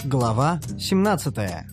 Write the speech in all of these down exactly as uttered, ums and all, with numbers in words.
Глава семнадцатая.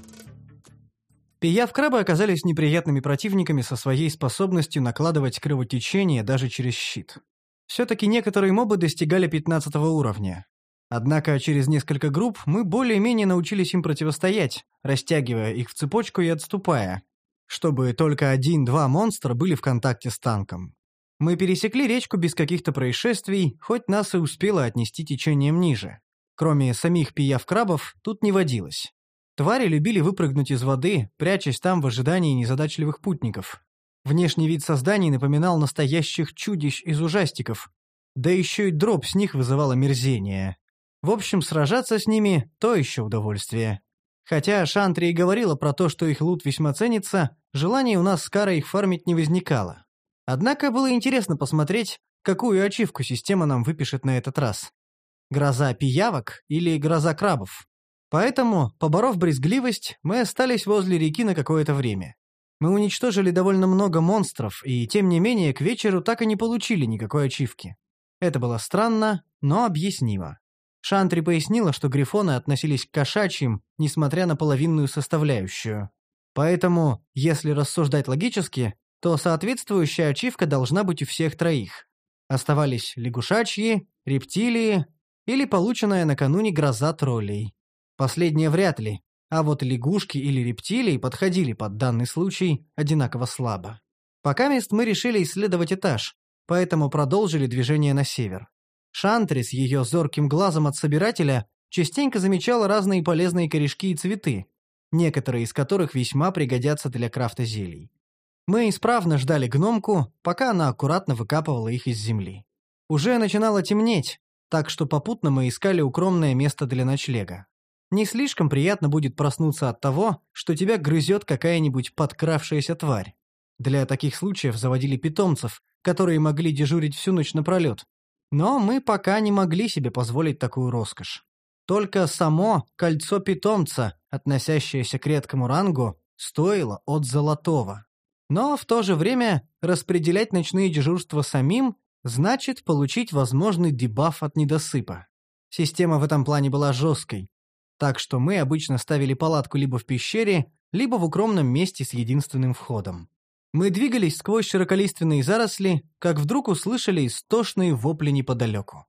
Пиявкрабы оказались неприятными противниками со своей способностью накладывать кровотечение даже через щит. Все-таки некоторые мобы достигали пятнадцатого уровня. Однако через несколько групп мы более-менее научились им противостоять, растягивая их в цепочку и отступая, чтобы только один-два монстра были в контакте с танком. Мы пересекли речку без каких-то происшествий, хоть нас и успело отнести течением ниже. Кроме самих пиявкрабов, тут не водилось. Твари любили выпрыгнуть из воды, прячась там в ожидании незадачливых путников. Внешний вид созданий напоминал настоящих чудищ из ужастиков, да еще и дробь с них вызывал омерзение. В общем, сражаться с ними – то еще удовольствие. Хотя Шантри и говорила про то, что их лут весьма ценится, желания у нас с Карой их фармить не возникало. Однако было интересно посмотреть, какую ачивку система нам выпишет на этот раз. Гроза пиявок или гроза крабов. Поэтому, поборов брезгливость, мы остались возле реки на какое-то время. Мы уничтожили довольно много монстров, и тем не менее к вечеру так и не получили никакой ачивки. Это было странно, но объяснимо. Шантри пояснила, что грифоны относились к кошачьим, несмотря на половинную составляющую. Поэтому, если рассуждать логически, то соответствующая ачивка должна быть у всех троих. Оставались лягушачьи, рептилии или полученная накануне гроза троллей. Последнее вряд ли, а вот лягушки или рептилии подходили под данный случай одинаково слабо. Пока мест мы решили исследовать этаж, поэтому продолжили движение на север. Шантри с ее зорким глазом от собирателя частенько замечала разные полезные корешки и цветы, некоторые из которых весьма пригодятся для крафта зелий. Мы исправно ждали гномку, пока она аккуратно выкапывала их из земли. Уже начинало темнеть, так что попутно мы искали укромное место для ночлега. Не слишком приятно будет проснуться от того, что тебя грызет какая-нибудь подкравшаяся тварь. Для таких случаев заводили питомцев, которые могли дежурить всю ночь напролет. Но мы пока не могли себе позволить такую роскошь. Только само кольцо питомца, относящееся к редкому рангу, стоило от золотого. Но в то же время распределять ночные дежурства самим значит получить возможный дебаф от недосыпа. Система в этом плане была жесткой. Так что мы обычно ставили палатку либо в пещере, либо в укромном месте с единственным входом. Мы двигались сквозь широколиственные заросли, как вдруг услышали истошные вопли неподалеку.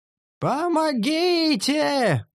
«Помогите!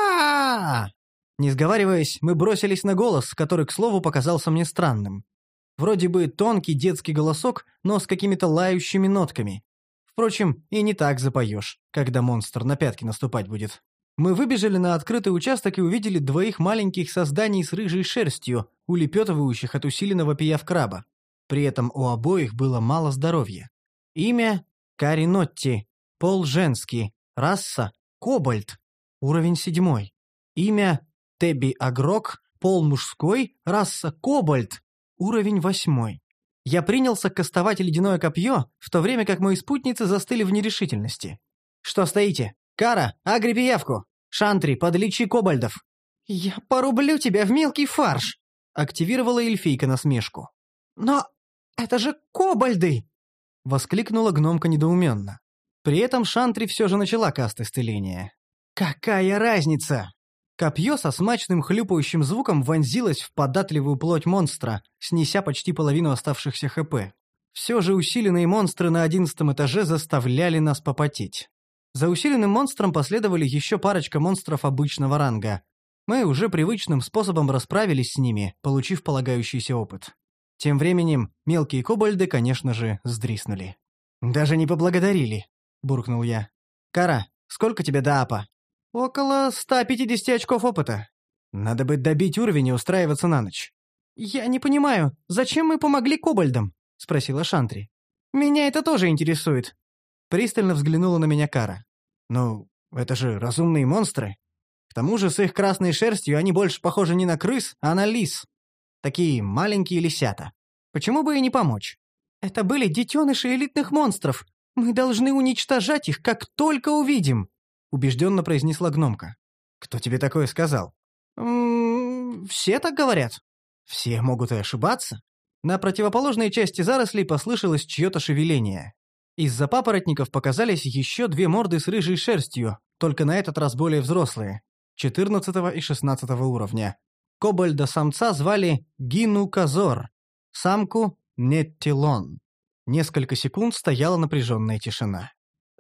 а Не сговариваясь, мы бросились на голос, который, к слову, показался мне странным. Вроде бы тонкий детский голосок, но с какими-то лающими нотками. Впрочем, и не так запоешь, когда монстр на пятки наступать будет. Мы выбежали на открытый участок и увидели двоих маленьких созданий с рыжей шерстью, улепетывающих от усиленного пиявкраба. При этом у обоих было мало здоровья. Имя – Кари Нотти, пол женский, раса – кобальт, уровень седьмой. Имя – Тебби Агрок, пол мужской, раса – кобальт, уровень восьмой. Я принялся кастовать ледяное копье, в то время как мои спутницы застыли в нерешительности. «Что стоите? Кара, агри пиявку! Шантри, подлечи кобальдов!» «Я порублю тебя в мелкий фарш!» — активировала эльфийка насмешку. «Но это же кобальды!» — воскликнула гномка недоуменно. При этом Шантри все же начала каст исцеления. «Какая разница?» Копье со смачным хлюпающим звуком вонзилось в податливую плоть монстра, снеся почти половину оставшихся ХП. Все же усиленные монстры на одиннадцатом этаже заставляли нас попотеть. За усиленным монстром последовали еще парочка монстров обычного ранга. Мы уже привычным способом расправились с ними, получив полагающийся опыт. Тем временем мелкие кобальды, конечно же, сдриснули. «Даже не поблагодарили», — буркнул я. «Кара, сколько тебе до апа?» «Около ста пятидесяти очков опыта. Надо бы добить уровень и устраиваться на ночь». «Я не понимаю, зачем мы помогли кобальдам?» — спросила Шантри. «Меня это тоже интересует». Пристально взглянула на меня Кара. «Ну, это же разумные монстры. К тому же с их красной шерстью они больше похожи не на крыс, а на лис. Такие маленькие лисята. Почему бы и не помочь? Это были детеныши элитных монстров. Мы должны уничтожать их, как только увидим», — убежденно произнесла гномка. «Кто тебе такое сказал?» «М-м, все так говорят». «Все могут и ошибаться». На противоположной части зарослей послышалось чье-то шевеление. Из-за папоротников показались еще две морды с рыжей шерстью, только на этот раз более взрослые. четырнадцатого и шестнадцатого уровня. Кобальда-самца звали Гину-Казор, самку — Неттилон. Несколько секунд стояла напряженная тишина.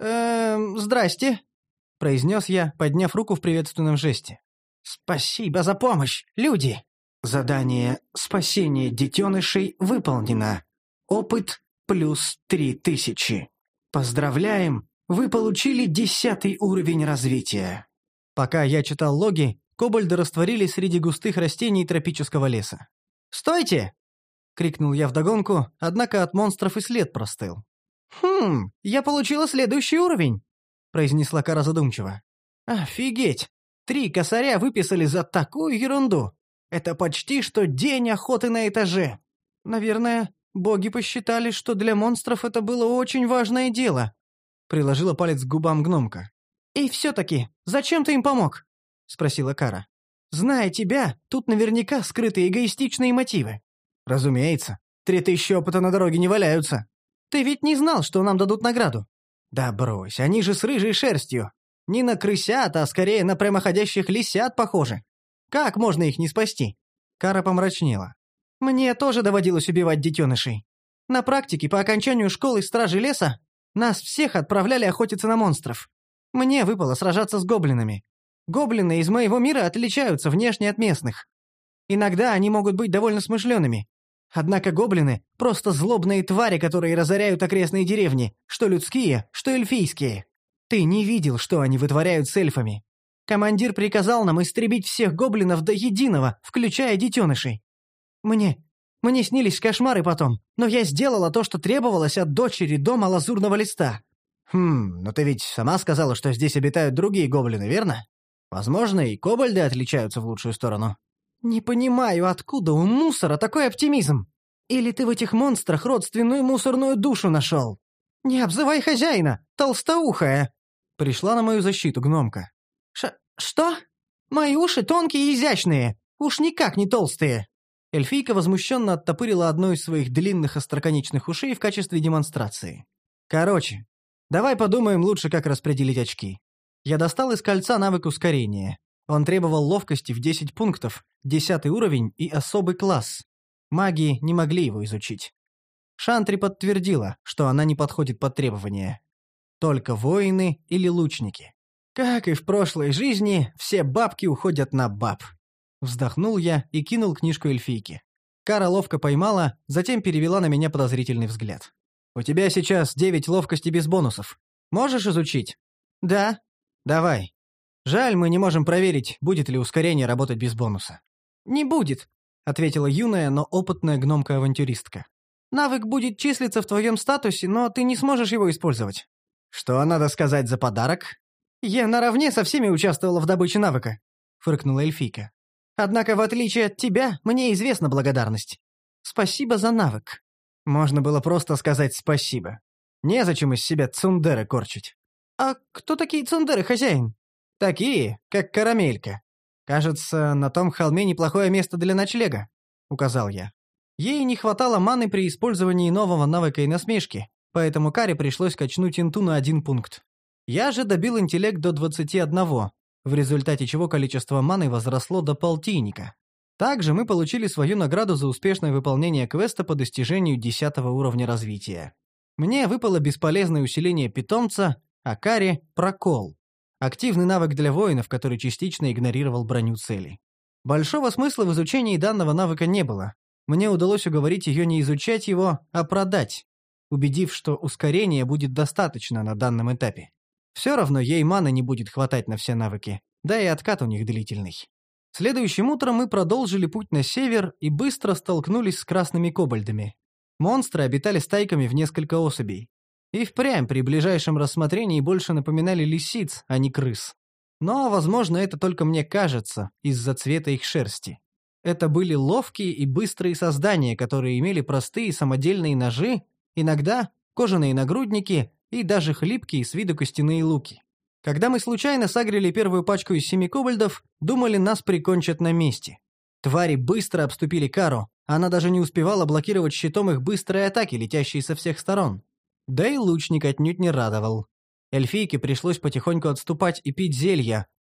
«Эм, здрасте», — произнес я, подняв руку в приветственном жесте. «Спасибо за помощь, люди!» Задание «Спасение детенышей» выполнено. Опыт плюс три тысячи. Поздравляем, вы получили десятый уровень развития. Пока я читал логи, кобальды растворились среди густых растений тропического леса. «Стойте!» — крикнул я вдогонку, однако от монстров и след простыл. «Хм, я получила следующий уровень», — произнесла Кара задумчиво. «Офигеть! Три косаря выписали за такую ерунду! Это почти что день охоты на этаже! Наверное, боги посчитали, что для монстров это было очень важное дело», — приложила палец к губам гномка. «И все-таки, зачем ты им помог?» — спросила Кара. «Зная тебя, тут наверняка скрыты эгоистичные мотивы». «Разумеется. Три тысячи опыта на дороге не валяются. Ты ведь не знал, что нам дадут награду?» «Да брось, они же с рыжей шерстью. Не на крысят, а скорее на прямоходящих лисят похожи. Как можно их не спасти?» Кара помрачнела. «Мне тоже доводилось убивать детенышей. На практике по окончанию школы Стражи Леса нас всех отправляли охотиться на монстров. Мне выпало сражаться с гоблинами. Гоблины из моего мира отличаются внешне от местных. Иногда они могут быть довольно смышленными. Однако гоблины — просто злобные твари, которые разоряют окрестные деревни, что людские, что эльфийские. Ты не видел, что они вытворяют с эльфами. Командир приказал нам истребить всех гоблинов до единого, включая детенышей. Мне... мне снились кошмары потом, но я сделала то, что требовалось от дочери дома Лазурного Листа». «Хм, но ты ведь сама сказала, что здесь обитают другие гоблины, верно? Возможно, и кобальды отличаются в лучшую сторону». «Не понимаю, откуда у мусора такой оптимизм? Или ты в этих монстрах родственную мусорную душу нашел? Не обзывай хозяина, толстоухая!» Пришла на мою защиту гномка. «Ш... что? Мои уши тонкие и изящные, уж никак не толстые!» Эльфийка возмущенно оттопырила одну из своих длинных остроконечных ушей в качестве демонстрации. «Короче, давай подумаем лучше, как распределить очки». Я достал из кольца навык ускорения. Он требовал ловкости в десять пунктов, десятый уровень и особый класс. Маги не могли его изучить. Шантри подтвердила, что она не подходит под требования. Только воины или лучники. Как и в прошлой жизни, все бабки уходят на баб. Вздохнул я и кинул книжку эльфийке. Кара ловко поймала, затем перевела на меня подозрительный взгляд. «У тебя сейчас девять ловкости без бонусов. Можешь изучить?» «Да». «Давай. Жаль, мы не можем проверить, будет ли ускорение работать без бонуса». «Не будет», — ответила юная, но опытная гномка-авантюристка. «Навык будет числиться в твоем статусе, но ты не сможешь его использовать». «Что надо сказать за подарок?» «Я наравне со всеми участвовала в добыче навыка», — фыркнула эльфийка. «Однако, в отличие от тебя, мне известна благодарность. Спасибо за навык». Можно было просто сказать спасибо. Незачем из себя цундеры корчить. «А кто такие цундеры, хозяин?» «Такие, как Карамелька. Кажется, на том холме неплохое место для ночлега», — указал я. Ей не хватало маны при использовании нового навыка и насмешки, поэтому Каре пришлось качнуть инту на один пункт. Я же добил интеллект до двадцати одного, в результате чего количество маны возросло до полтинника. Также мы получили свою награду за успешное выполнение квеста по достижению десятого уровня развития. Мне выпало бесполезное усиление питомца, а Каре — прокол. Активный навык для воинов, который частично игнорировал броню цели. Большого смысла в изучении данного навыка не было. Мне удалось уговорить ее не изучать его, а продать, убедив, что ускорения будет достаточно на данном этапе. Все равно ей маны не будет хватать на все навыки, да и откат у них длительный. Следующим утром мы продолжили путь на север и быстро столкнулись с красными кобальдами. Монстры обитали стайками в несколько особей. И впрямь при ближайшем рассмотрении больше напоминали лисиц, а не крыс. Но, возможно, это только мне кажется, из-за цвета их шерсти. Это были ловкие и быстрые создания, которые имели простые самодельные ножи, иногда кожаные нагрудники и даже хлипкие с виду костяные луки. Когда мы случайно сагрили первую пачку из семи кобальдов, думали, нас прикончат на месте. Твари быстро обступили Кару, она даже не успевала блокировать щитом их быстрые атаки, летящие со всех сторон. Да и лучник отнюдь не радовал. Эльфийке пришлось потихоньку отступать и пить зелья,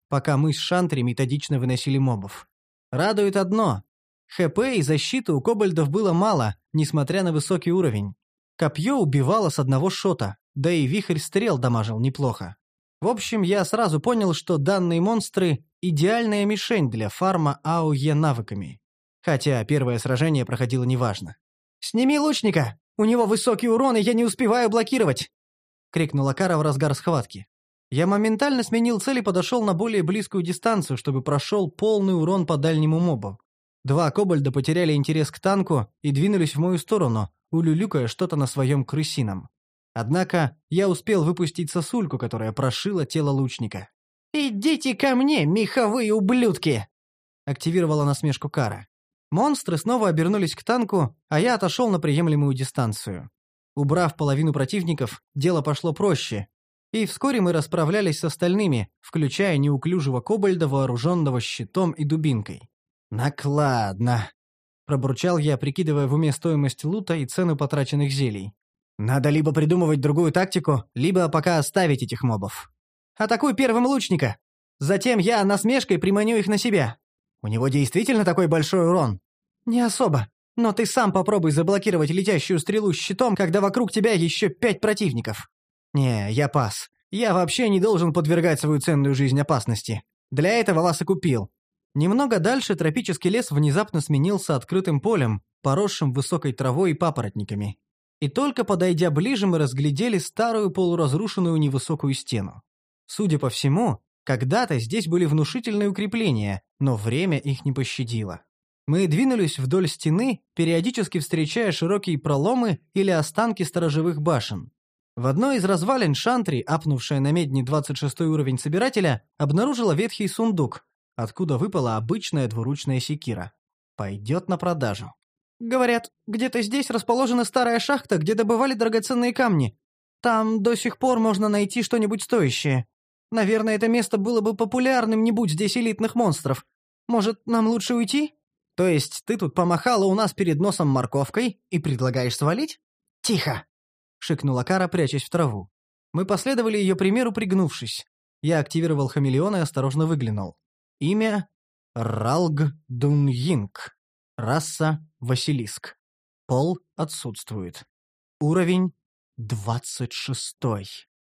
пока мы с Шантри методично выносили мобов. Радует одно. ХП и защиты у кобальдов было мало, несмотря на высокий уровень. Копье убивало с одного шота, да и вихрь стрел дамажил неплохо. В общем, я сразу понял, что данные монстры – идеальная мишень для фарма АОЕ навыками. Хотя первое сражение проходило неважно. «Сними лучника! У него высокий урон, и я не успеваю блокировать!» — крикнула Кара в разгар схватки. Я моментально сменил цель и подошел на более близкую дистанцию, чтобы прошел полный урон по дальнему мобу. Два кобальда потеряли интерес к танку и двинулись в мою сторону, улюлюкая что-то на своем крысином. Однако я успел выпустить сосульку, которая прошила тело лучника. «Идите ко мне, меховые ублюдки!» — активировала насмешку Кара. Монстры снова обернулись к танку, а я отошел на приемлемую дистанцию. Убрав половину противников, дело пошло проще, и вскоре мы расправлялись с остальными, включая неуклюжего кобальда, вооруженного щитом и дубинкой. «Накладно!» — пробурчал я, прикидывая в уме стоимость лута и цену потраченных зелий. «Надо либо придумывать другую тактику, либо пока оставить этих мобов. Атакуй первым лучника! Затем я насмешкой приманю их на себя. У него действительно такой большой урон?» «Не особо. Но ты сам попробуй заблокировать летящую стрелу щитом, когда вокруг тебя еще пять противников». «Не, я пас. Я вообще не должен подвергать свою ценную жизнь опасности. Для этого вас и купил». Немного дальше тропический лес внезапно сменился открытым полем, поросшим высокой травой и папоротниками. И только подойдя ближе, мы разглядели старую полуразрушенную невысокую стену. Судя по всему, когда-то здесь были внушительные укрепления, но время их не пощадило. Мы двинулись вдоль стены, периодически встречая широкие проломы или останки сторожевых башен. В одной из развалин Шантри, апнувшая на медне двадцать шестой уровень собирателя, обнаружила ветхий сундук, откуда выпала обычная двуручная секира. Пойдет на продажу. «Говорят, где-то здесь расположена старая шахта, где добывали драгоценные камни. Там до сих пор можно найти что-нибудь стоящее. Наверное, это место было бы популярным, не будь здесь элитных монстров. Может, нам лучше уйти?» «То есть ты тут помахала у нас перед носом морковкой и предлагаешь свалить?» «Тихо!» — шикнула Кара, прячась в траву. Мы последовали ее примеру, пригнувшись. Я активировал хамелеон и осторожно выглянул. Имя — Ралг Дуньинг. Раса — Василиск. Пол отсутствует. Уровень — двадцать шестой.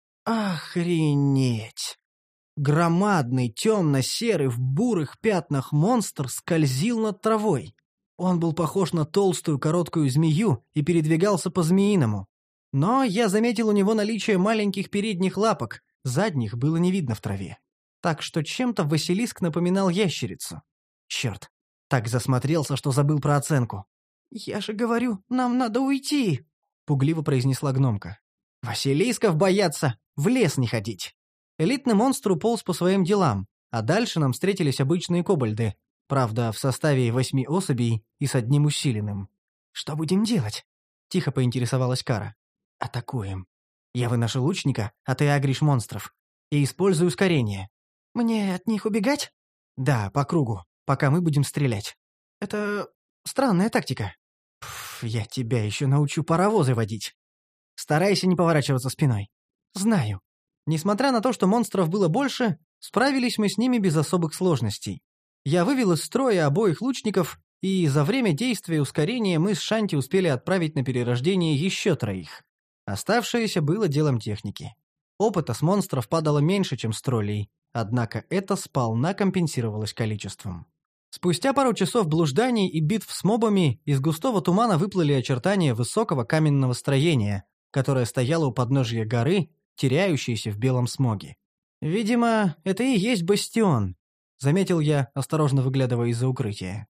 Охренеть! Громадный, темно-серый, в бурых пятнах монстр скользил над травой. Он был похож на толстую короткую змею и передвигался по-змеиному. Но я заметил у него наличие маленьких передних лапок, задних было не видно в траве. Так что чем-то Василиск напоминал ящерицу. Черт, так засмотрелся, что забыл про оценку. «Я же говорю, нам надо уйти», — пугливо произнесла гномка. «Василисков бояться, в лес не ходить». Элитный монстр уполз по своим делам, а дальше нам встретились обычные кобальды, правда, в составе восьми особей и с одним усиленным. «Что будем делать?» — тихо поинтересовалась Кара. «Атакуем. Я выношу лучника, а ты агришь монстров. И использую ускорение». «Мне от них убегать?» «Да, по кругу, пока мы будем стрелять». «Это странная тактика». «Пф, я тебя еще научу паровозы водить. Старайся не поворачиваться спиной». «Знаю». Несмотря на то, что монстров было больше, справились мы с ними без особых сложностей. Я вывел из строя обоих лучников, и за время действия ускорения мы с Шанти успели отправить на перерождение еще троих. Оставшееся было делом техники. Опыта с монстров падало меньше, чем с троллей, однако это сполна компенсировалось количеством. Спустя пару часов блужданий и битв с мобами из густого тумана выплыли очертания высокого каменного строения, которое стояло у подножия горы, теряющейся в белом смоге. «Видимо, это и есть бастион», — заметил я, осторожно выглядывая из-за укрытия.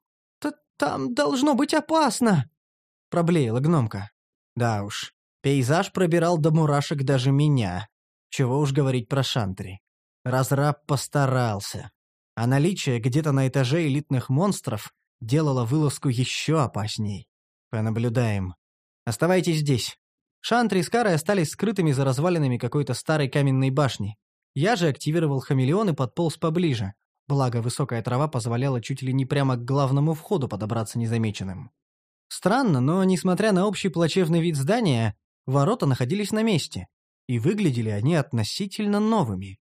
«Там должно быть опасно», — проблеяла гномка. Да уж, пейзаж пробирал до мурашек даже меня. Чего уж говорить про Шантри. Разраб постарался. А наличие где-то на этаже элитных монстров делало вылазку еще опасней. Понаблюдаем. Оставайтесь здесь. Шантри с Карой остались скрытыми за развалинами какой-то старой каменной башни. Я же активировал хамелеон и подполз поближе. Благо, высокая трава позволяла чуть ли не прямо к главному входу подобраться незамеченным. Странно, но, несмотря на общий плачевный вид здания, ворота находились на месте. И выглядели они относительно новыми. С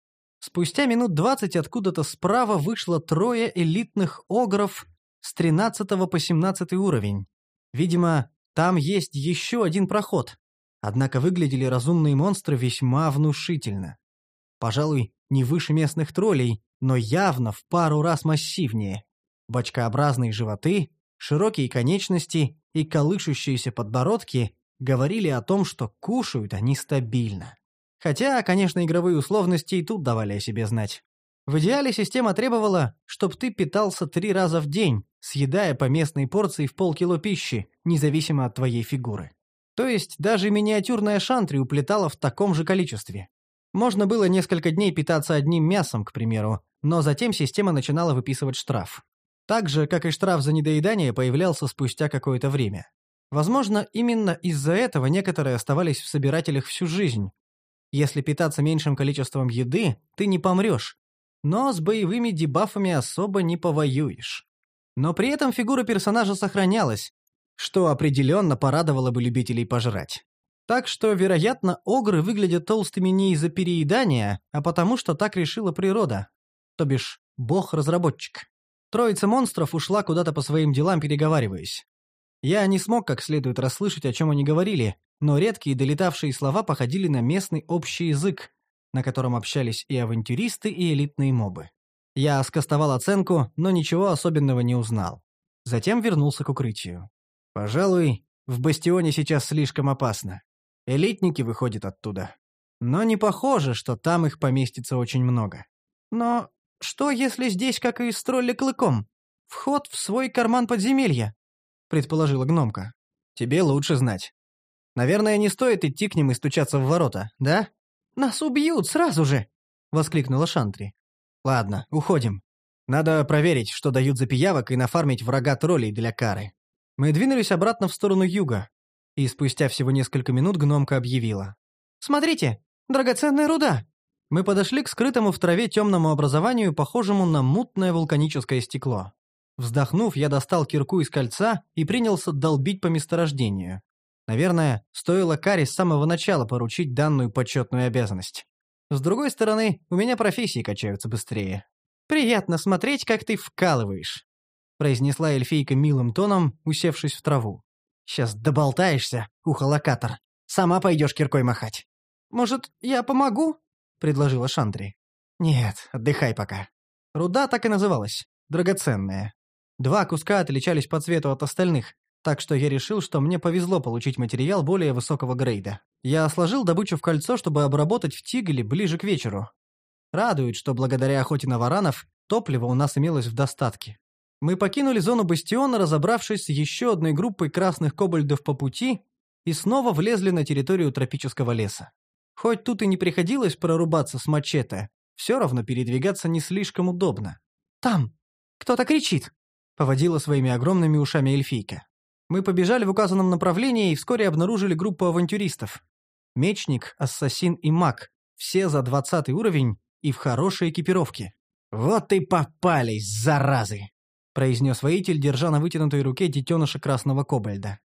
Спустя минут двадцать откуда-то справа вышло трое элитных огров с тринадцатого по семнадцатый уровень. Видимо, там есть еще один проход. Однако выглядели разумные монстры весьма внушительно. Пожалуй, не выше местных троллей, но явно в пару раз массивнее. Бочкообразные животы, широкие конечности и колышущиеся подбородки говорили о том, что кушают они стабильно. Хотя, конечно, игровые условности и тут давали о себе знать. В идеале система требовала, чтобы ты питался три раза в день, съедая по местной порции в полкило пищи, независимо от твоей фигуры. То есть даже миниатюрная шантри уплетала в таком же количестве. Можно было несколько дней питаться одним мясом, к примеру, но затем система начинала выписывать штраф. Так же, как и штраф за недоедание, появлялся спустя какое-то время. Возможно, именно из-за этого некоторые оставались в собирателях всю жизнь. Если питаться меньшим количеством еды, ты не помрешь, но с боевыми дебафами особо не повоюешь. Но при этом фигура персонажа сохранялась, что определенно порадовало бы любителей пожрать. Так что, вероятно, огры выглядят толстыми не из-за переедания, а потому что так решила природа, то бишь бог-разработчик. Троица монстров ушла куда-то по своим делам, переговариваясь. Я не смог как следует расслышать, о чем они говорили, но редкие долетавшие слова походили на местный общий язык, на котором общались и авантюристы, и элитные мобы. Я скостовал оценку, но ничего особенного не узнал. Затем вернулся к укрытию. Пожалуй, в бастионе сейчас слишком опасно. Элитники выходят оттуда. Но не похоже, что там их поместится очень много. Но что, если здесь, как и с тролли-клыком, вход в свой карман подземелья? Предположила гномка. Тебе лучше знать. Наверное, не стоит идти к ним и стучаться в ворота, да? Нас убьют сразу же! Воскликнула Шантри. Ладно, уходим. Надо проверить, что дают за пиявок, и нафармить врага троллей для кары. Мы двинулись обратно в сторону юга, и спустя всего несколько минут гномка объявила. «Смотрите, драгоценная руда!» Мы подошли к скрытому в траве темному образованию, похожему на мутное вулканическое стекло. Вздохнув, я достал кирку из кольца и принялся долбить по месторождению. Наверное, стоило Каре с самого начала поручить данную почетную обязанность. С другой стороны, у меня профессии качаются быстрее. «Приятно смотреть, как ты вкалываешь», — произнесла эльфийка милым тоном, усевшись в траву. «Сейчас доболтаешься, ухо-локатор. Сама пойдешь киркой махать». «Может, я помогу?» — предложила Шантри. «Нет, отдыхай пока». Руда так и называлась — драгоценная. Два куска отличались по цвету от остальных, так что я решил, что мне повезло получить материал более высокого грейда. Я сложил добычу в кольцо, чтобы обработать в тигле ближе к вечеру. Радует, что благодаря охоте на варанов топлива у нас имелось в достатке. Мы покинули зону бастиона, разобравшись с еще одной группой красных кобальдов по пути, и снова влезли на территорию тропического леса. Хоть тут и не приходилось прорубаться с мачете, все равно передвигаться не слишком удобно. «Там! Кто-то кричит!» — поводила своими огромными ушами эльфийка. Мы побежали в указанном направлении и вскоре обнаружили группу авантюристов. Мечник, ассасин и маг, все за двадцатый уровень и в хорошей экипировке. «Вот и попались, заразы!» — произнес воитель, держа на вытянутой руке детеныша красного кобальда.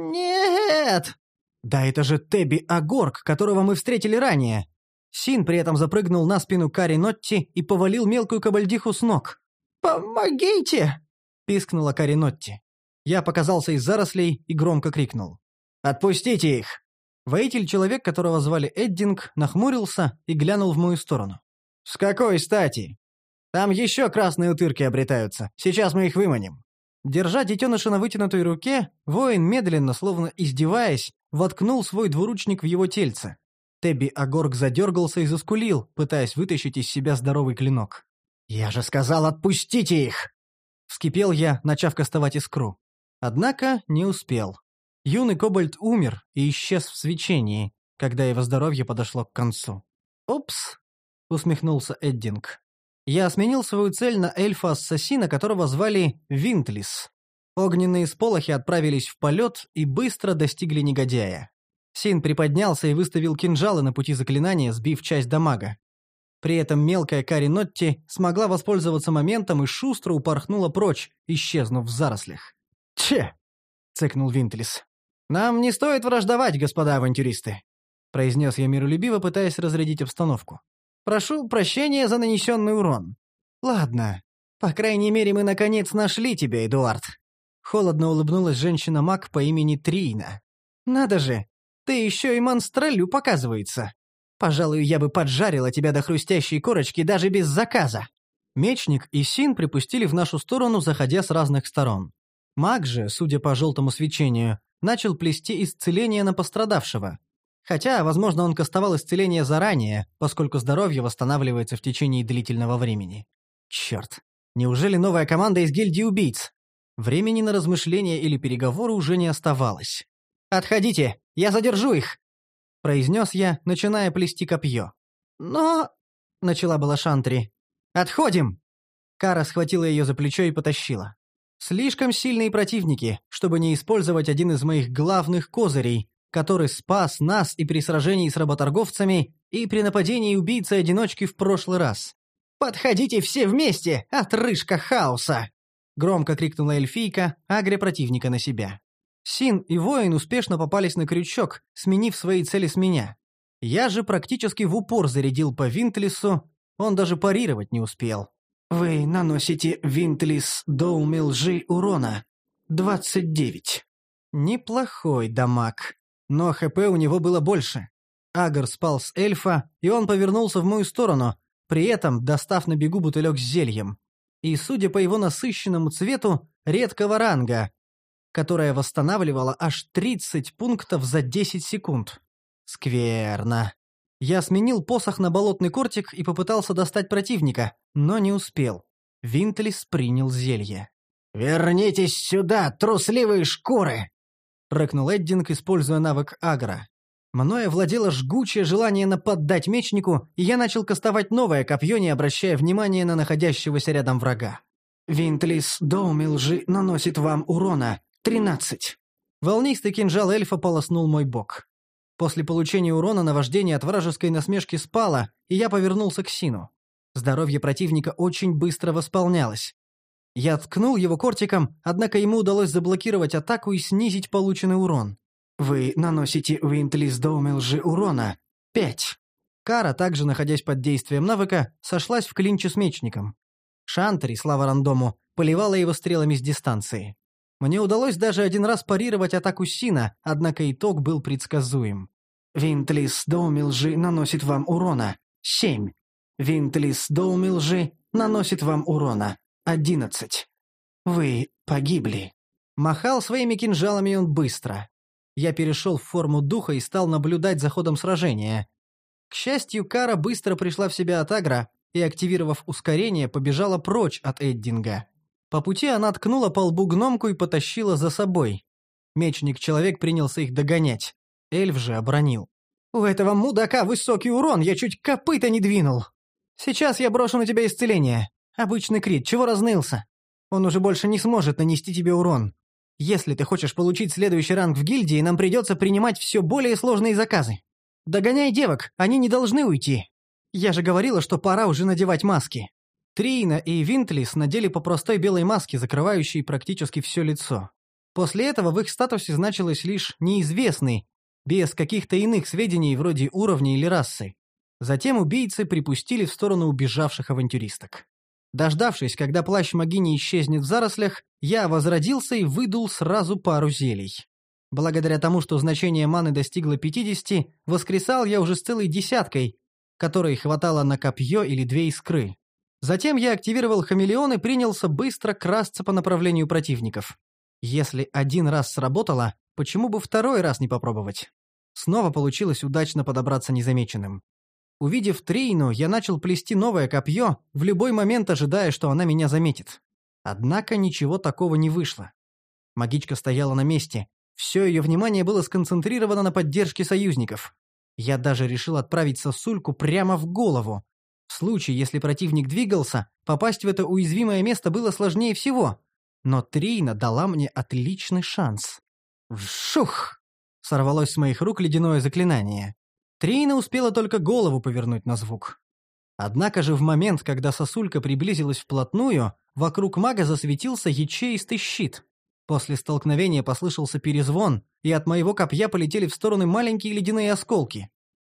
«Нет!» «Да это же Тебби Агорг, которого мы встретили ранее!» Син при этом запрыгнул на спину Кари Нотти и повалил мелкую кабальдиху с ног. «Помогите!» — пискнула Кари Нотти. Я показался из зарослей и громко крикнул. «Отпустите их!» Воитель, человек, которого звали Эддинг, нахмурился и глянул в мою сторону. «С какой стати? Там еще красные утырки обретаются. Сейчас мы их выманим». Держа детеныша на вытянутой руке, воин медленно, словно издеваясь, воткнул свой двуручник в его тельце. Тебби Агорг задергался и заскулил, пытаясь вытащить из себя здоровый клинок. «Я же сказал, отпустите их!» Вскипел я, начав кастовать искру. Однако не успел. Юный кобальд умер и исчез в свечении, когда его здоровье подошло к концу. «Упс!» — усмехнулся Эддинг. Я сменил свою цель на эльфа-ассасина, которого звали Винтлис. Огненные сполохи отправились в полет и быстро достигли негодяя. Син приподнялся и выставил кинжалы на пути заклинания, сбив часть дамага. При этом мелкая Кари Нотти смогла воспользоваться моментом и шустро упорхнула прочь, исчезнув в зарослях. «Че!» — цыкнул Винтлис. «Нам не стоит враждовать, господа авантюристы», — произнес я миролюбиво, пытаясь разрядить обстановку. Прошу прощения за нанесенный урон. Ладно. По крайней мере, мы наконец нашли тебя, Эдуард. Холодно улыбнулась женщина-маг по имени Трина. Надо же, ты еще и монстрелю, показывается. Пожалуй, я бы поджарила тебя до хрустящей корочки даже без заказа. Мечник и Син припустили в нашу сторону, заходя с разных сторон. Маг же, судя по желтому свечению, начал плести исцеление на пострадавшего. Хотя, возможно, он кастовал исцеление заранее, поскольку здоровье восстанавливается в течение длительного времени. Черт, неужели новая команда из гильдии убийц? Времени на размышления или переговоры уже не оставалось. «Отходите, я задержу их!» — произнес я, начиная плести копье. «Но...» — начала была Шантри. «Отходим!» Кара схватила ее за плечо и потащила. Слишком сильные противники, чтобы не использовать один из моих главных козырей, который спас нас и при сражении с работорговцами, и при нападении убийцы-одиночки в прошлый раз. «Подходите все вместе, отрыжка хаоса!» Громко крикнула эльфийка, агря противника на себя. Син и воин успешно попались на крючок, сменив свои цели с меня. Я же практически в упор зарядил по Винтлису, он даже парировать не успел. Вы наносите Винтлис доуми лжи урона. двадцать девять. Неплохой дамаг. Но ХП у него было больше. Агр спал с эльфа, и он повернулся в мою сторону, при этом достав на бегу бутылек с зельем. И, судя по его насыщенному цвету, редкого ранга, которая восстанавливала аж тридцать пунктов за десять секунд. Скверно. Я сменил посох на болотный кортик и попытался достать противника, но не успел. Винтлис принял зелье. «Вернитесь сюда, трусливые шкуры!» — рыкнул Эддинг, используя навык Агра. Мною овладело жгучее желание нападать мечнику, и я начал кастовать новое копье, не обращая внимания на находящегося рядом врага. «Винтлис доуми лжи наносит вам урона. тринадцать». Волнистый кинжал эльфа полоснул мой бок. После получения урона наваждение от вражеской насмешки спало, и я повернулся к Сину. Здоровье противника очень быстро восполнялось. Я ткнул его кортиком, однако ему удалось заблокировать атаку и снизить полученный урон. Вы наносите Винтлис доуми лжи урона. пять. Кара, также находясь под действием навыка, сошлась в клинче с мечником. Шантри, слава рандому, поливала его стрелами с дистанции. Мне удалось даже один раз парировать атаку Сина, однако итог был предсказуем. Винтлис доуми лжи наносит вам урона. семь. Винтлис доуми лжи наносит вам урона. одиннадцать. Вы погибли. Махал своими кинжалами он быстро. Я перешел в форму духа и стал наблюдать за ходом сражения. К счастью, Кара быстро пришла в себя от агра и, активировав ускорение, побежала прочь от Эддинга. По пути она ткнула по лбу гномку и потащила за собой. Мечник-человек принялся их догонять. Эльф же обронил. «У этого мудака высокий урон, я чуть копыта не двинул. Сейчас я брошу на тебя исцеление. Обычный крит, чего разнылся? Он уже больше не сможет нанести тебе урон. Если ты хочешь получить следующий ранг в гильдии, нам придется принимать все более сложные заказы. Догоняй девок, они не должны уйти. Я же говорила, что пора уже надевать маски». Трина и Винтлис надели по простой белой маске, закрывающей практически все лицо. После этого в их статусе значилось лишь «неизвестный», без каких-то иных сведений вроде уровня или расы. Затем убийцы припустили в сторону убежавших авантюристок. Дождавшись, когда плащ Магини исчезнет в зарослях, я возродился и выдул сразу пару зелий. Благодаря тому, что значение маны достигло пятидесяти, воскресал я уже с целой десяткой, которой хватало на копье или две искры. Затем я активировал хамелеон и принялся быстро красться по направлению противников. Если один раз сработало, почему бы второй раз не попробовать? Снова получилось удачно подобраться незамеченным. Увидев Трину, я начал плести новое копье, в любой момент ожидая, что она меня заметит. Однако ничего такого не вышло. Магичка стояла на месте. Все ее внимание было сконцентрировано на поддержке союзников. Я даже решил отправить сосульку прямо в голову. В случае, если противник двигался, попасть в это уязвимое место было сложнее всего. Но Трина дала мне отличный шанс. Вшух! Сорвалось с моих рук ледяное заклинание. Трина успела только голову повернуть на звук. Однако же в момент, когда сосулька приблизилась вплотную, вокруг мага засветился ячеистый щит. После столкновения послышался перезвон, и от моего копья полетели в стороны маленькие ледяные осколки.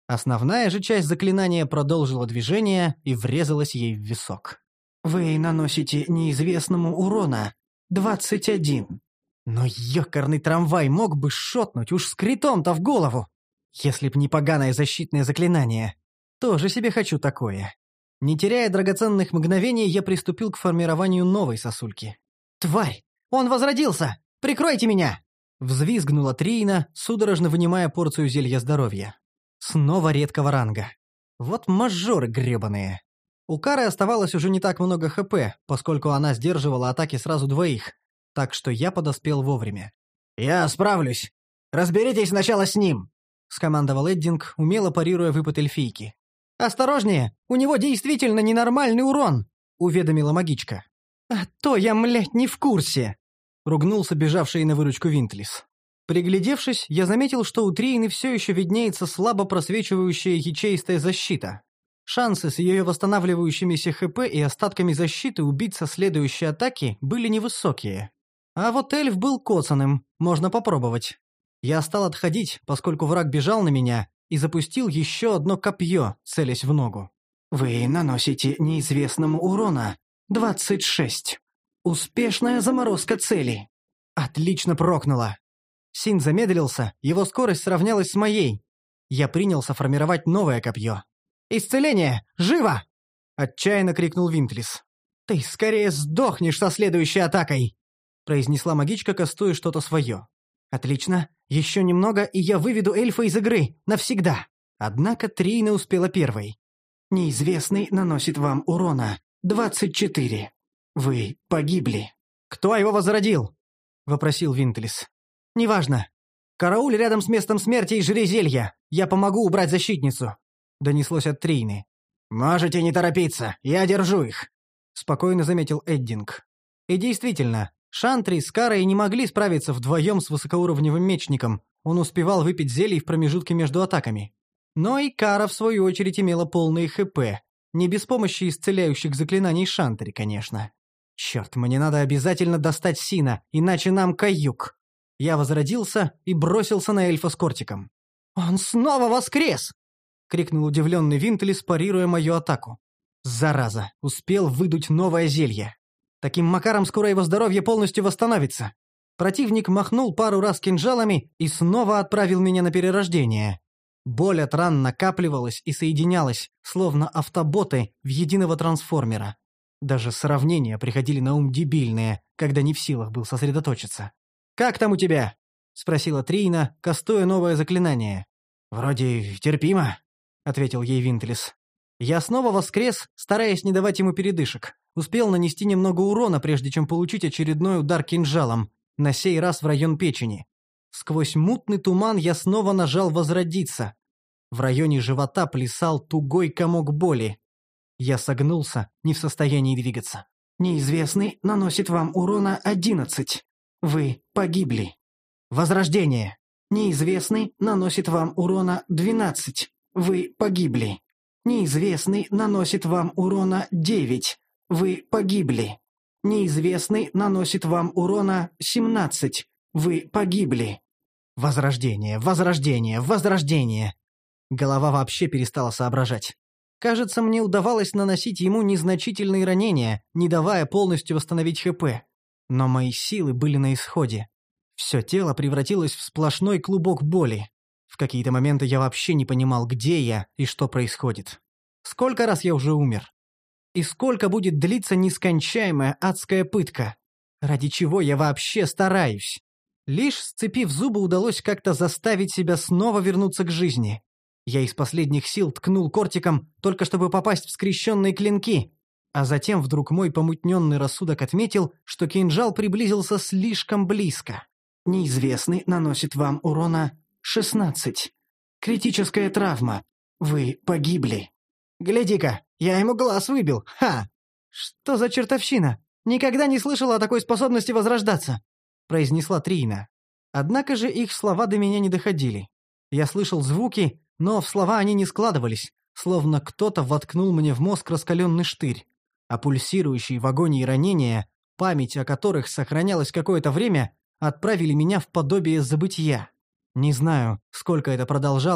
Основная же часть заклинания продолжила движение и врезалась ей в висок. Вы наносите неизвестному урона. двадцать один. Но ёкарный трамвай мог бы шотнуть уж с критом-то в голову. Если б не поганое защитное заклинание. Тоже себе хочу такое. Не теряя драгоценных мгновений, я приступил к формированию новой сосульки. «Тварь! Он возродился! Прикройте меня!» Взвизгнула Триина, судорожно вынимая порцию зелья здоровья. Снова редкого ранга. Вот мажоры гребаные. У Кары оставалось уже не так много ХП, поскольку она сдерживала атаки сразу двоих, так что я подоспел вовремя. «Я справлюсь. Разберитесь сначала с ним», — скомандовал Эддинг, умело парируя выпад эльфийки. «Осторожнее! У него действительно ненормальный урон!» — уведомила магичка. «А то я, млядь, не в курсе!» — ругнулся бежавший на выручку Винтлис. Приглядевшись, я заметил, что у Триины все еще виднеется слабо просвечивающая ячеистая защита. Шансы с ее восстанавливающимися ХП и остатками защиты убить со следующей атаки были невысокие. А вот эльф был коцаным, можно попробовать. Я стал отходить, поскольку враг бежал на меня, и запустил еще одно копье, целясь в ногу. «Вы наносите неизвестному урона. двадцать шесть. Успешная заморозка цели». Отлично прокнуло. Син замедлился, его скорость сравнялась с моей. Я принялся формировать новое копье. «Исцеление! Живо!» — отчаянно крикнул Винтлис. «Ты скорее сдохнешь со следующей атакой!» — произнесла магичка, кастуя что-то свое. «Отлично. Еще немного, и я выведу эльфа из игры. Навсегда!» Однако Триина успела первой. «Неизвестный наносит вам урона. двадцать четыре. Вы погибли». «Кто его возродил?» — вопросил Винтлис. «Неважно. Карауль рядом с местом смерти и жри зелья. Я помогу убрать защитницу», — донеслось от Триины. «Можете не торопиться, я держу их», — спокойно заметил Эддинг. И действительно, Шантри с Карой не могли справиться вдвоем с высокоуровневым мечником, он успевал выпить зелий в промежутке между атаками. Но и Кара, в свою очередь, имела полные ХП, не без помощи исцеляющих заклинаний Шантри, конечно. Черт, мне надо обязательно достать Сина, иначе нам каюк. Я возродился и бросился на эльфа с кортиком. «Он снова воскрес!» — крикнул удивленный Винтлис, парируя мою атаку. «Зараза! Успел выдуть новое зелье. Таким макаром скоро его здоровье полностью восстановится». Противник махнул пару раз кинжалами и снова отправил меня на перерождение. Боль от ран накапливалась и соединялась, словно автоботы в единого трансформера. Даже сравнения приходили на ум дебильные, когда не в силах был сосредоточиться. «Как там у тебя?» — спросила Триина, кастуя новое заклинание. «Вроде терпимо», — ответил ей Винтлис. Я снова воскрес, стараясь не давать ему передышек. Успел нанести немного урона, прежде чем получить очередной удар кинжалом, на сей раз в район печени. Сквозь мутный туман я снова нажал «Возродиться». В районе живота плясал тугой комок боли. Я согнулся, не в состоянии двигаться. «Неизвестный наносит вам урона одиннадцать. Вы погибли». «Возрождение». «Неизвестный наносит вам урона двенадцать. Вы погибли». «Неизвестный наносит вам урона девять. Вы погибли». «Неизвестный наносит вам урона семнадцать. Вы погибли». Возрождение, возрождение, возрождение. Голова вообще перестала соображать. Кажется, мне удавалось наносить ему незначительные ранения, не давая полностью восстановить ХП. Но мои силы были на исходе. Все тело превратилось в сплошной клубок боли. В какие-то моменты я вообще не понимал, где я и что происходит. Сколько раз я уже умер? И сколько будет длиться нескончаемая адская пытка? Ради чего я вообще стараюсь? Лишь сцепив зубы, удалось как-то заставить себя снова вернуться к жизни. Я из последних сил ткнул кортиком, только чтобы попасть в скрещенные клинки. А затем вдруг мой помутненный рассудок отметил, что кинжал приблизился слишком близко. «Неизвестный наносит вам урона шестнадцать. Критическая травма. Вы погибли». «Гляди-ка, я ему глаз выбил! Ха! Что за чертовщина? Никогда не слышала о такой способности возрождаться!» — произнесла Триина. Однако же их слова до меня не доходили. Я слышал звуки, но в слова они не складывались, словно кто-то воткнул мне в мозг раскаленный штырь. А пульсирующие в агонии ранения, память о которых сохранялась какое-то время, отправили меня в подобие забытья. Не знаю, сколько это продолжалось,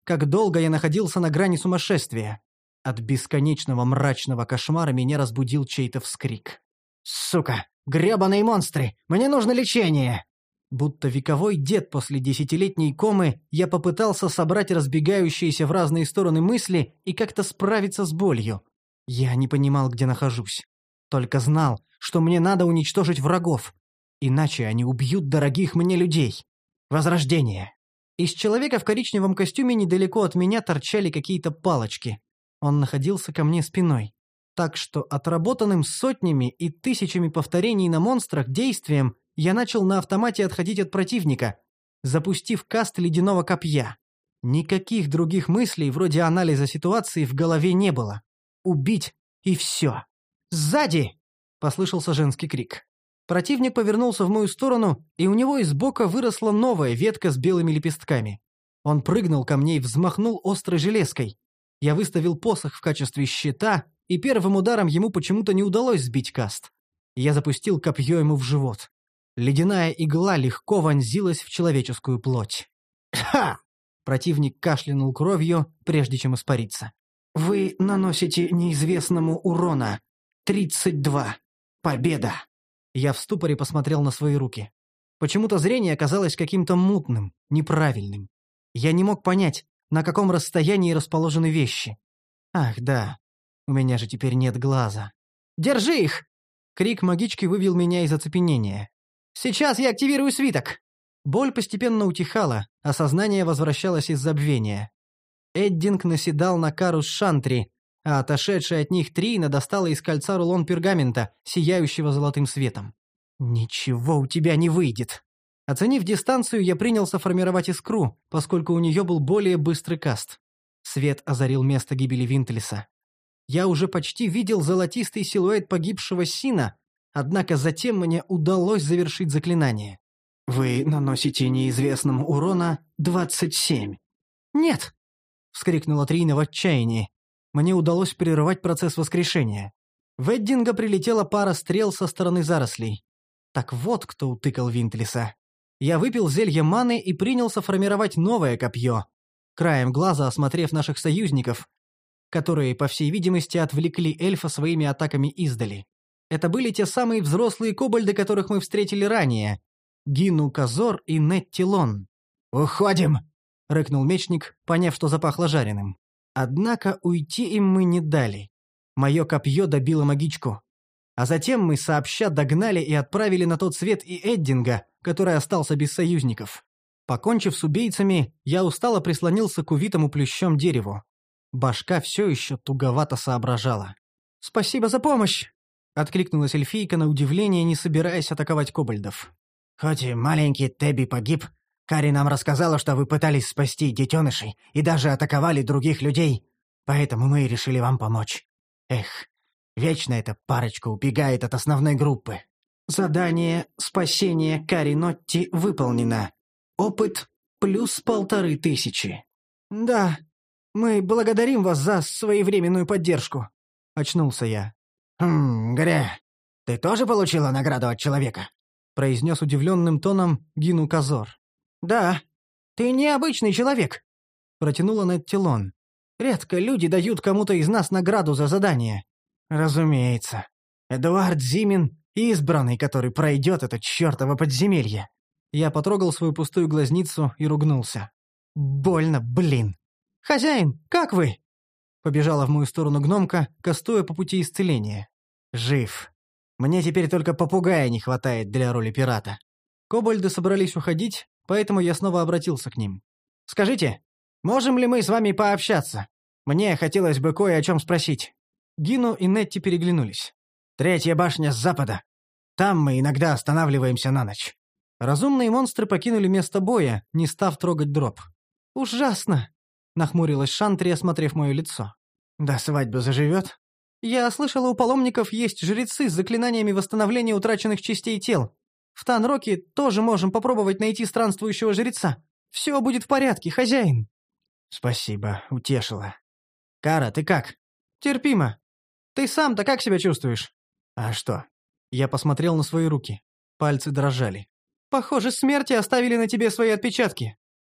как долго я находился на грани сумасшествия. От бесконечного мрачного кошмара меня разбудил чей-то вскрик. «Сука! Гребаные монстры! Мне нужно лечение!» Будто вековой дед после десятилетней комы, я попытался собрать разбегающиеся в разные стороны мысли и как-то справиться с болью. Я не понимал, где нахожусь. Только знал, что мне надо уничтожить врагов. Иначе они убьют дорогих мне людей. Возрождение. Из человека в коричневом костюме недалеко от меня торчали какие-то палочки. Он находился ко мне спиной. Так что отработанным сотнями и тысячами повторений на монстрах действием я начал на автомате отходить от противника, запустив каст ледяного копья. Никаких других мыслей вроде анализа ситуации в голове не было. Убить и все. «Сзади!» — послышался женский крик. Противник повернулся в мою сторону, и у него из бока выросла новая ветка с белыми лепестками. Он прыгнул ко мне и взмахнул острой железкой. Я выставил посох в качестве щита, и первым ударом ему почему-то не удалось сбить каст. Я запустил копье ему в живот. Ледяная игла легко вонзилась в человеческую плоть. «Ха!» Противник кашлянул кровью, прежде чем испариться. «Вы наносите неизвестному урона. тридцать два. Победа!» Я в ступоре посмотрел на свои руки. Почему-то зрение оказалось каким-то мутным, неправильным. Я не мог понять, на каком расстоянии расположены вещи. Ах, да, у меня же теперь нет глаза. «Держи их!» Крик магички вывел меня из оцепенения. «Сейчас я активирую свиток!» Боль постепенно утихала, а сознание возвращалось из забвения. Эддинг наседал на Кару с Шантри, а отошедшая от них Трина достала из кольца рулон пергамента, сияющего золотым светом. «Ничего у тебя не выйдет!» Оценив дистанцию, я принялся формировать искру, поскольку у нее был более быстрый каст. Свет озарил место гибели Винтлиса. Я уже почти видел золотистый силуэт погибшего Сина, однако затем мне удалось завершить заклинание. «Вы наносите неизвестному урона двадцать семь». «Нет!» — вскрикнула Трина в отчаянии. Мне удалось прервать процесс воскрешения. В Эддинга прилетела пара стрел со стороны зарослей. Так вот кто утыкал Винтлиса. Я выпил зелье маны и принялся формировать новое копье, краем глаза осмотрев наших союзников, которые, по всей видимости, отвлекли эльфа своими атаками издали. Это были те самые взрослые кобальды, которых мы встретили ранее. Гину Казор и Неттилон. «Уходим!» — рыкнул мечник, поняв, что запахло жареным. Однако уйти им мы не дали. Мое копье добило магичку. А затем мы сообща догнали и отправили на тот свет и Эддинга, который остался без союзников. Покончив с убийцами, я устало прислонился к увитому плющом дереву. Башка все еще туговато соображала. «Спасибо за помощь!» — откликнулась эльфийка на удивление, не собираясь атаковать кобальдов. «Хоть и маленький Тебби погиб, Кари нам рассказала, что вы пытались спасти детенышей и даже атаковали других людей, поэтому мы решили вам помочь. Эх, вечно эта парочка убегает от основной группы». Задание «Спасение Кари Нотти» выполнено. Опыт плюс полторы тысячи. «Да, мы благодарим вас за своевременную поддержку», — очнулся я. «Хм, Гря, ты тоже получила награду от человека?» — произнес удивленным тоном Гину Казор. «Да, ты необычный человек», — протянула Неттилон. «Редко люди дают кому-то из нас награду за задание». «Разумеется. Эдуард Зимин — избранный, который пройдет это чертово подземелье». Я потрогал свою пустую глазницу и ругнулся. «Больно, блин». «Хозяин, как вы?» Побежала в мою сторону гномка, кастуя по пути исцеления. «Жив. Мне теперь только попугая не хватает для роли пирата». Кобальды собрались уходить, поэтому я снова обратился к ним. «Скажите, можем ли мы с вами пообщаться? Мне хотелось бы кое о чем спросить». Гину и Нетти переглянулись. «Третья башня с запада. Там мы иногда останавливаемся на ночь». Разумные монстры покинули место боя, не став трогать дроп. «Ужасно!» — нахмурилась Шантри, осмотрев мое лицо. «До свадьбы заживет?» «Я слышала, у паломников есть жрецы с заклинаниями восстановления утраченных частей тел. В Танроке тоже можем попробовать найти странствующего жреца. Все будет в порядке, хозяин». «Спасибо, утешила. Кара, ты как?» «Терпимо. Ты сам-то как себя чувствуешь?» «А что?» Я посмотрел на свои руки. Пальцы дрожали. «Похоже, смерти оставили на тебе свои отпечатки».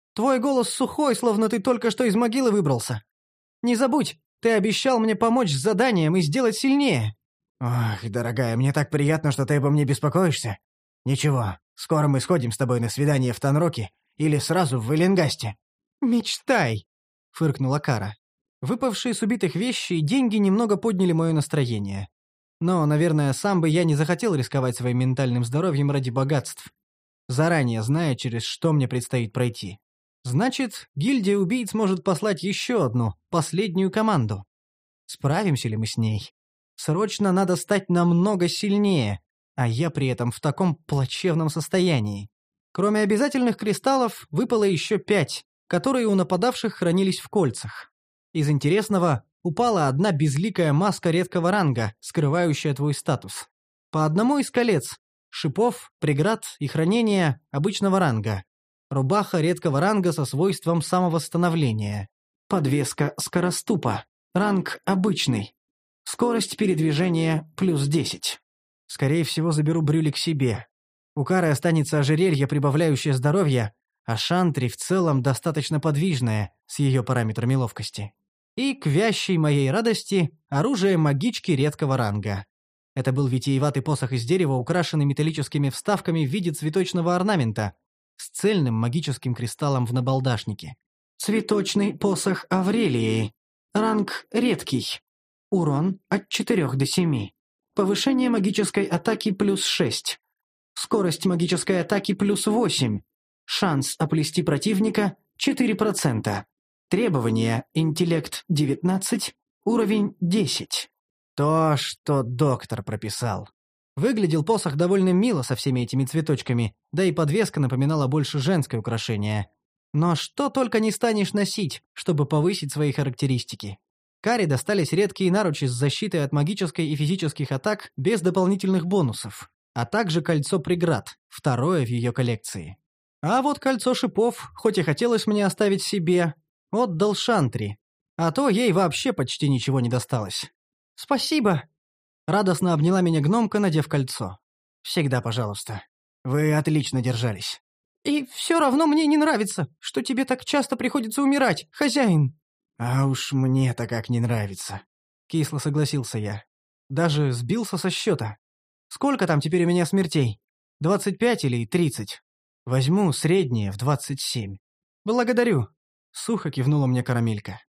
Твой голос сухой, словно ты только что из могилы выбрался. Не забудь, ты обещал мне помочь с заданием и сделать сильнее». «Ох, дорогая, мне так приятно, что ты обо мне беспокоишься. Ничего, скоро мы сходим с тобой на свидание в Танроке или сразу в Эллингасте». «Мечтай!» — фыркнула Кара. Выпавшие с убитых вещи и деньги немного подняли мое настроение. Но, наверное, сам бы я не захотел рисковать своим ментальным здоровьем ради богатств, заранее зная, через что мне предстоит пройти. Значит, гильдия убийц может послать еще одну, последнюю команду. Справимся ли мы с ней? Срочно надо стать намного сильнее, а я при этом в таком плачевном состоянии. Кроме обязательных кристаллов, выпало еще пять, которые у нападавших хранились в кольцах. Из интересного, упала одна безликая маска редкого ранга, скрывающая твой статус. По одному из колец, шипов, преград и хранения обычного ранга. Рубаха редкого ранга со свойством самовосстановления. Подвеска скороступа. Ранг обычный. Скорость передвижения плюс десять. Скорее всего, заберу брюли к себе. У Кары останется ожерелье, прибавляющее здоровье, а Шантри в целом достаточно подвижная, с ее параметрами ловкости. И, к вящей моей радости, оружие магички редкого ранга. Это был витиеватый посох из дерева, украшенный металлическими вставками в виде цветочного орнамента, с цельным магическим кристаллом в набалдашнике. Цветочный посох Аврелии. Ранг редкий. Урон от четырёх до семи. Повышение магической атаки плюс шесть. Скорость магической атаки плюс восемь. Шанс оплести противника четыре процента. Требования интеллект девятнадцать, уровень десять. То, что доктор прописал. Выглядел посох довольно мило со всеми этими цветочками, да и подвеска напоминала больше женское украшение. Но что только не станешь носить, чтобы повысить свои характеристики. Каре достались редкие наручи с защитой от магической и физических атак без дополнительных бонусов, а также кольцо преград, второе в ее коллекции. А вот кольцо шипов, хоть и хотелось мне оставить себе, отдал Шантри, а то ей вообще почти ничего не досталось. «Спасибо!» — радостно обняла меня гномка, надев кольцо. «Всегда пожалуйста. Вы отлично держались». «И все равно мне не нравится, что тебе так часто приходится умирать, хозяин». «А уж мне-то как не нравится», — кисло согласился я. Даже сбился со счета. «Сколько там теперь у меня смертей? Двадцать пять или тридцать? Возьму среднее в двадцать семь». «Благодарю», — сухо кивнула мне Карамелька.